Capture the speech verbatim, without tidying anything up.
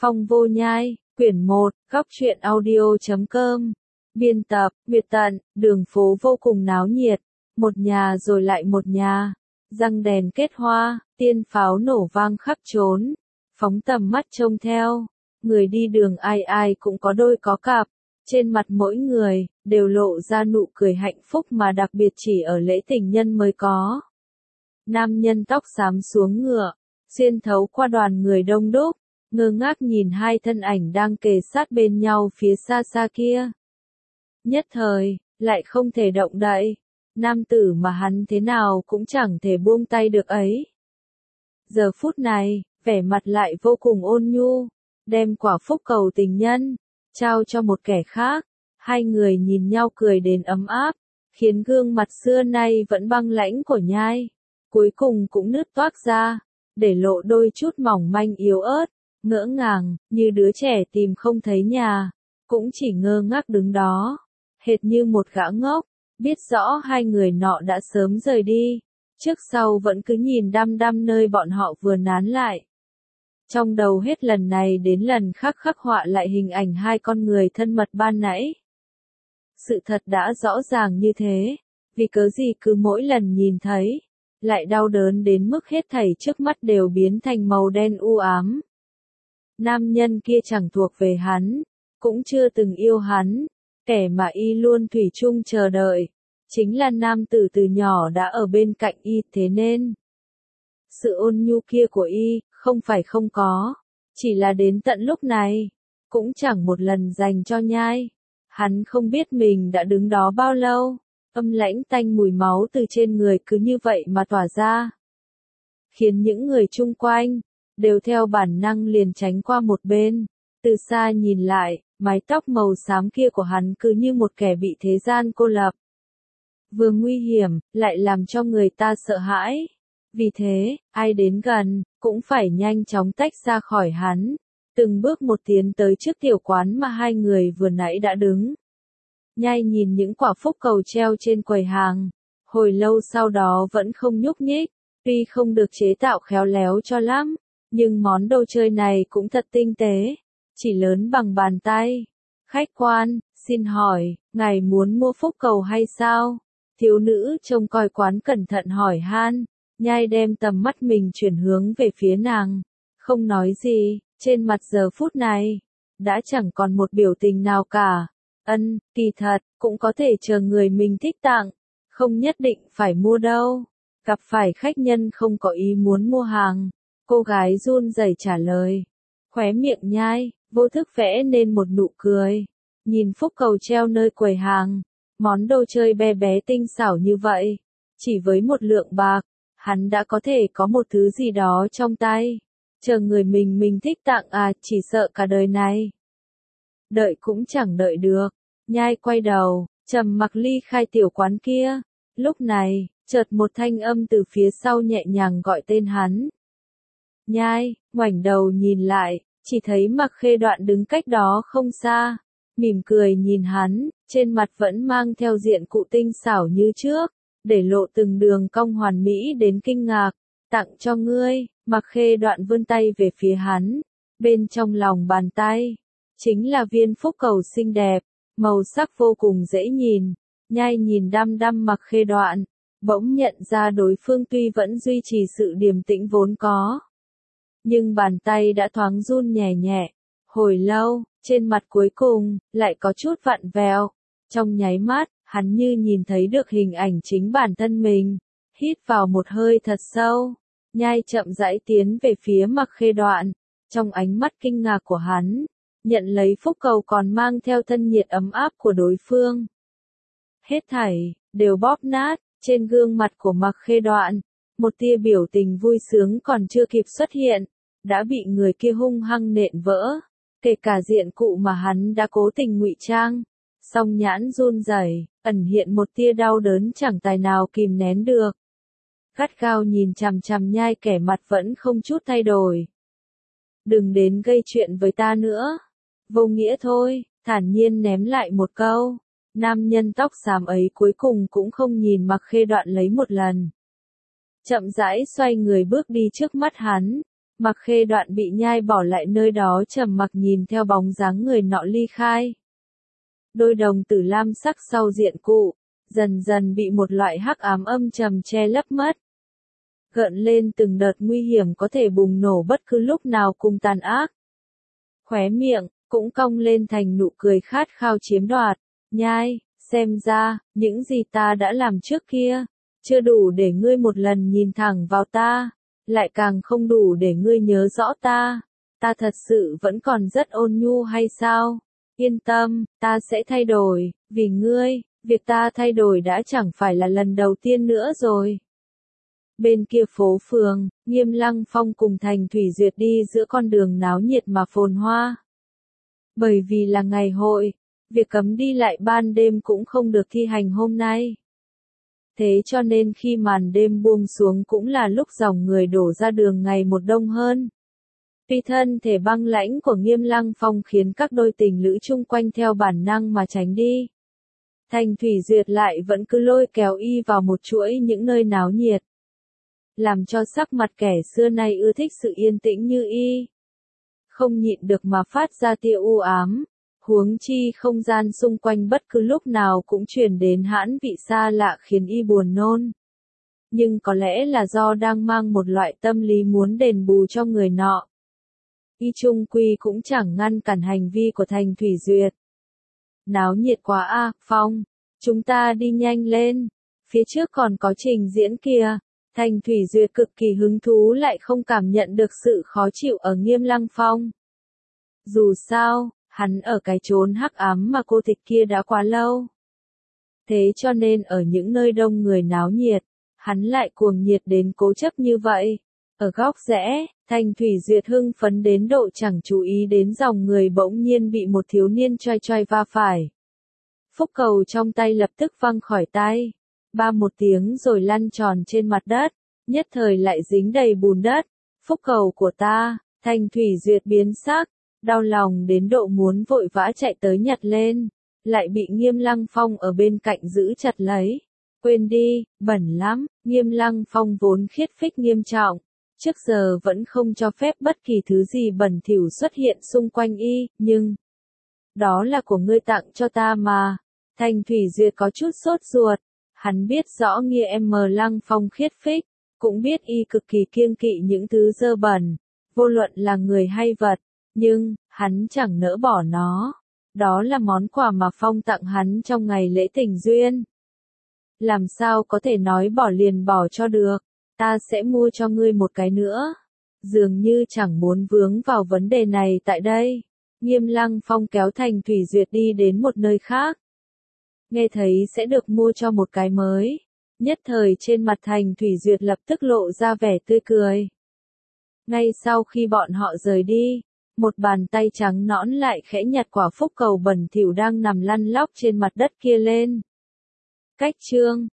Phong Vô Nhai, quyển một, góc truyện audio chấm com. Biên tập, Nguyệt Tận. Đường phố vô cùng náo nhiệt, một nhà rồi lại một nhà, răng đèn kết hoa, tiên pháo nổ vang khắp trốn, phóng tầm mắt trông theo, người đi đường ai ai cũng có đôi có cặp, trên mặt mỗi người đều lộ ra nụ cười hạnh phúc mà đặc biệt chỉ ở lễ tình nhân mới có. Nam nhân tóc xám xuống ngựa, xuyên thấu qua đoàn người đông đúc, ngơ ngác nhìn hai thân ảnh đang kề sát bên nhau phía xa xa kia. Nhất thời, lại không thể động đậy, nam tử mà hắn thế nào cũng chẳng thể buông tay được ấy. Giờ phút này, vẻ mặt lại vô cùng ôn nhu, đem quả phúc cầu tình nhân, trao cho một kẻ khác, hai người nhìn nhau cười đến ấm áp, khiến gương mặt xưa nay vẫn băng lãnh của Nhai, cuối cùng cũng nứt toác ra, để lộ đôi chút mỏng manh yếu ớt, ngỡ ngàng, như đứa trẻ tìm không thấy nhà, cũng chỉ ngơ ngác đứng đó, hệt như một gã ngốc, biết rõ hai người nọ đã sớm rời đi, trước sau vẫn cứ nhìn đăm đăm nơi bọn họ vừa nán lại. Trong đầu hết lần này đến lần khác khắc họa lại hình ảnh hai con người thân mật ban nãy. Sự thật đã rõ ràng như thế, vì cớ gì cứ mỗi lần nhìn thấy, lại đau đớn đến mức hết thảy trước mắt đều biến thành màu đen u ám. Nam nhân kia chẳng thuộc về hắn, cũng chưa từng yêu hắn, kẻ mà y luôn thủy chung chờ đợi, chính là nam tử từ nhỏ đã ở bên cạnh y, thế nên sự ôn nhu kia của y, không phải không có, chỉ là đến tận lúc này, cũng chẳng một lần dành cho Nhai. Hắn không biết mình đã đứng đó bao lâu, âm lãnh tanh mùi máu từ trên người cứ như vậy mà tỏa ra, khiến những người chung quanh đều theo bản năng liền tránh qua một bên. Từ xa nhìn lại, mái tóc màu xám kia của hắn cứ như một kẻ bị thế gian cô lập. Vừa nguy hiểm, lại làm cho người ta sợ hãi. Vì thế, ai đến gần, cũng phải nhanh chóng tách ra khỏi hắn. Từng bước một tiến tới trước tiểu quán mà hai người vừa nãy đã đứng. Nhai nhìn những quả phúc cầu treo trên quầy hàng. Hồi lâu sau đó vẫn không nhúc nhích. Tuy không được chế tạo khéo léo cho lắm, nhưng món đồ chơi này cũng thật tinh tế. Chỉ lớn bằng bàn tay. Khách quan, xin hỏi, ngài muốn mua phúc cầu hay sao? Thiếu nữ trông coi quán cẩn thận hỏi han. Nhai đem tầm mắt mình chuyển hướng về phía nàng. Không nói gì, trên mặt giờ phút này, đã chẳng còn một biểu tình nào cả. Ân, kỳ thật, cũng có thể chờ người mình thích tặng. Không nhất định phải mua đâu. Gặp phải khách nhân không có ý muốn mua hàng. Cô gái run rẩy trả lời. Khóe miệng Nhai, vô thức vẽ nên một nụ cười. Nhìn phúc cầu treo nơi quầy hàng. Món đồ chơi bé bé tinh xảo như vậy. Chỉ với một lượng bạc, hắn đã có thể có một thứ gì đó trong tay. Chờ người mình mình thích tặng à, chỉ sợ cả đời này. Đợi cũng chẳng đợi được. Nhai quay đầu, trầm mặc ly khai tiểu quán kia. Lúc này, chợt một thanh âm từ phía sau nhẹ nhàng gọi tên hắn. Nhai, ngoảnh đầu nhìn lại, chỉ thấy Mặc Khê Đoạn đứng cách đó không xa. Mỉm cười nhìn hắn, trên mặt vẫn mang theo diện cụ tinh xảo như trước, để lộ từng đường cong hoàn mỹ đến kinh ngạc. Tặng cho ngươi. Mặc Khê Đoạn vươn tay về phía hắn, bên trong lòng bàn tay, chính là viên phúc cầu xinh đẹp, màu sắc vô cùng dễ nhìn. Nhai nhìn đăm đăm Mặc Khê Đoạn, bỗng nhận ra đối phương tuy vẫn duy trì sự điềm tĩnh vốn có, nhưng bàn tay đã thoáng run nhẹ nhẹ. Hồi lâu, trên mặt cuối cùng, lại có chút vặn vẹo. Trong nháy mắt, hắn như nhìn thấy được hình ảnh chính bản thân mình. Hít vào một hơi thật sâu. Nhai chậm rãi tiến về phía Mặc Khê Đoạn. Trong ánh mắt kinh ngạc của hắn, nhận lấy phúc cầu còn mang theo thân nhiệt ấm áp của đối phương. Hết thảy, đều bóp nát, trên gương mặt của Mặc Khê Đoạn. Một tia biểu tình vui sướng còn chưa kịp xuất hiện, đã bị người kia hung hăng nện vỡ. Kể cả diện cụ mà hắn đã cố tình ngụy trang. Song nhãn run rẩy, ẩn hiện một tia đau đớn chẳng tài nào kìm nén được. Gắt gao nhìn chằm chằm Nhai, kẻ mặt vẫn không chút thay đổi. Đừng đến gây chuyện với ta nữa. Vô nghĩa thôi, thản nhiên ném lại một câu. Nam nhân tóc xám ấy cuối cùng cũng không nhìn Mặc Khê Đoạn lấy một lần. Chậm rãi xoay người bước đi trước mắt hắn. Mặc Khê Đoạn bị nhai bỏ lại nơi đó trầm mặc nhìn theo bóng dáng người nọ ly khai. Đôi đồng tử lam sắc sau diện cụ, dần dần bị một loại hắc ám âm trầm che lấp mất. Gợn lên từng đợt nguy hiểm có thể bùng nổ bất cứ lúc nào cùng tàn ác. Khóe miệng, cũng cong lên thành nụ cười khát khao chiếm đoạt, nhai, xem ra, những gì ta đã làm trước kia, chưa đủ để ngươi một lần nhìn thẳng vào ta, lại càng không đủ để ngươi nhớ rõ ta, ta thật sự vẫn còn rất ôn nhu hay sao? Yên tâm, ta sẽ thay đổi, vì ngươi, việc ta thay đổi đã chẳng phải là lần đầu tiên nữa rồi. Bên kia phố phường, Nghiêm Lăng Phong cùng Thành Thủy Duyệt đi giữa con đường náo nhiệt mà phồn hoa. Bởi vì là ngày hội, việc cấm đi lại ban đêm cũng không được thi hành hôm nay. Thế cho nên khi màn đêm buông xuống cũng là lúc dòng người đổ ra đường ngày một đông hơn. Tuy thân thể băng lãnh của Nghiêm Lăng Phong khiến các đôi tình lữ chung quanh theo bản năng mà tránh đi. Thành Thủy Duyệt lại vẫn cứ lôi kéo y vào một chuỗi những nơi náo nhiệt. Làm cho sắc mặt kẻ xưa nay ưa thích sự yên tĩnh như y. Không nhịn được mà phát ra tia u ám. Huống chi không gian xung quanh bất cứ lúc nào cũng truyền đến hãn vị xa lạ khiến y buồn nôn. Nhưng có lẽ là do đang mang một loại tâm lý muốn đền bù cho người nọ. Y chung quy cũng chẳng ngăn cản hành vi của Thành Thủy Duyệt. Náo nhiệt quá a, Phong, chúng ta đi nhanh lên, phía trước còn có trình diễn kìa. Thành Thủy Duyệt cực kỳ hứng thú lại không cảm nhận được sự khó chịu ở Nghiêm Lăng Phong. Dù sao, hắn ở cái chốn hắc ám mà cô tịch kia đã quá lâu. Thế cho nên ở những nơi đông người náo nhiệt, hắn lại cuồng nhiệt đến cố chấp như vậy. Ở góc rẽ, Thành Thủy Duyệt hưng phấn đến độ chẳng chú ý đến dòng người bỗng nhiên bị một thiếu niên choai choai va phải. Phúc cầu trong tay lập tức văng khỏi tay. Ba một tiếng rồi lăn tròn trên mặt đất, nhất thời lại dính đầy bùn đất. Phúc cầu của ta, Thành Thủy Duyệt biến sắc, đau lòng đến độ muốn vội vã chạy tới nhặt lên, lại bị Nghiêm Lăng Phong ở bên cạnh giữ chặt lấy. Quên đi, bẩn lắm, Nghiêm Lăng Phong vốn khiết phích nghiêm trọng, trước giờ vẫn không cho phép bất kỳ thứ gì bẩn thỉu xuất hiện xung quanh y, nhưng đó là của ngươi tặng cho ta mà. Thành Thủy Duyệt có chút sốt ruột. Hắn biết rõ nghĩa em Lăng Phong khiết phích, cũng biết y cực kỳ kiêng kỵ những thứ dơ bẩn, vô luận là người hay vật, nhưng, hắn chẳng nỡ bỏ nó. Đó là món quà mà Phong tặng hắn trong ngày lễ tình duyên. Làm sao có thể nói bỏ liền bỏ cho được, ta sẽ mua cho ngươi một cái nữa. Dường như chẳng muốn vướng vào vấn đề này tại đây. Nghiêm Lăng Phong kéo Thành Thủy Duyệt đi đến một nơi khác. Nghe thấy sẽ được mua cho một cái mới. Nhất thời trên mặt Thành Thủy Duyệt lập tức lộ ra vẻ tươi cười. Ngay sau khi bọn họ rời đi, một bàn tay trắng nõn lại khẽ nhặt quả phúc cầu bẩn thỉu đang nằm lăn lóc trên mặt đất kia lên. Cách chương